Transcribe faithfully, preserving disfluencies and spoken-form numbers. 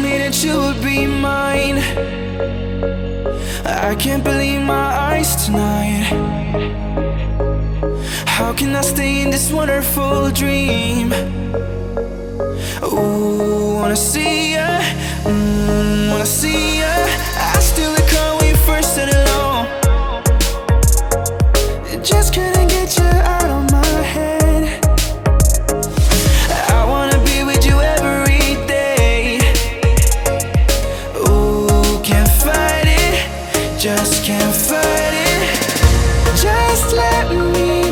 me that you would be mine. I can't believe my eyes tonight. How can I stay in this wonderful dream? Ooh, wanna see ya, mm, wanna see ya. I still recall when you first said hello. Just couldn't get you out of my head. I wanna be with you every day. Ooh, can't fight it, just can't fight it. Just let me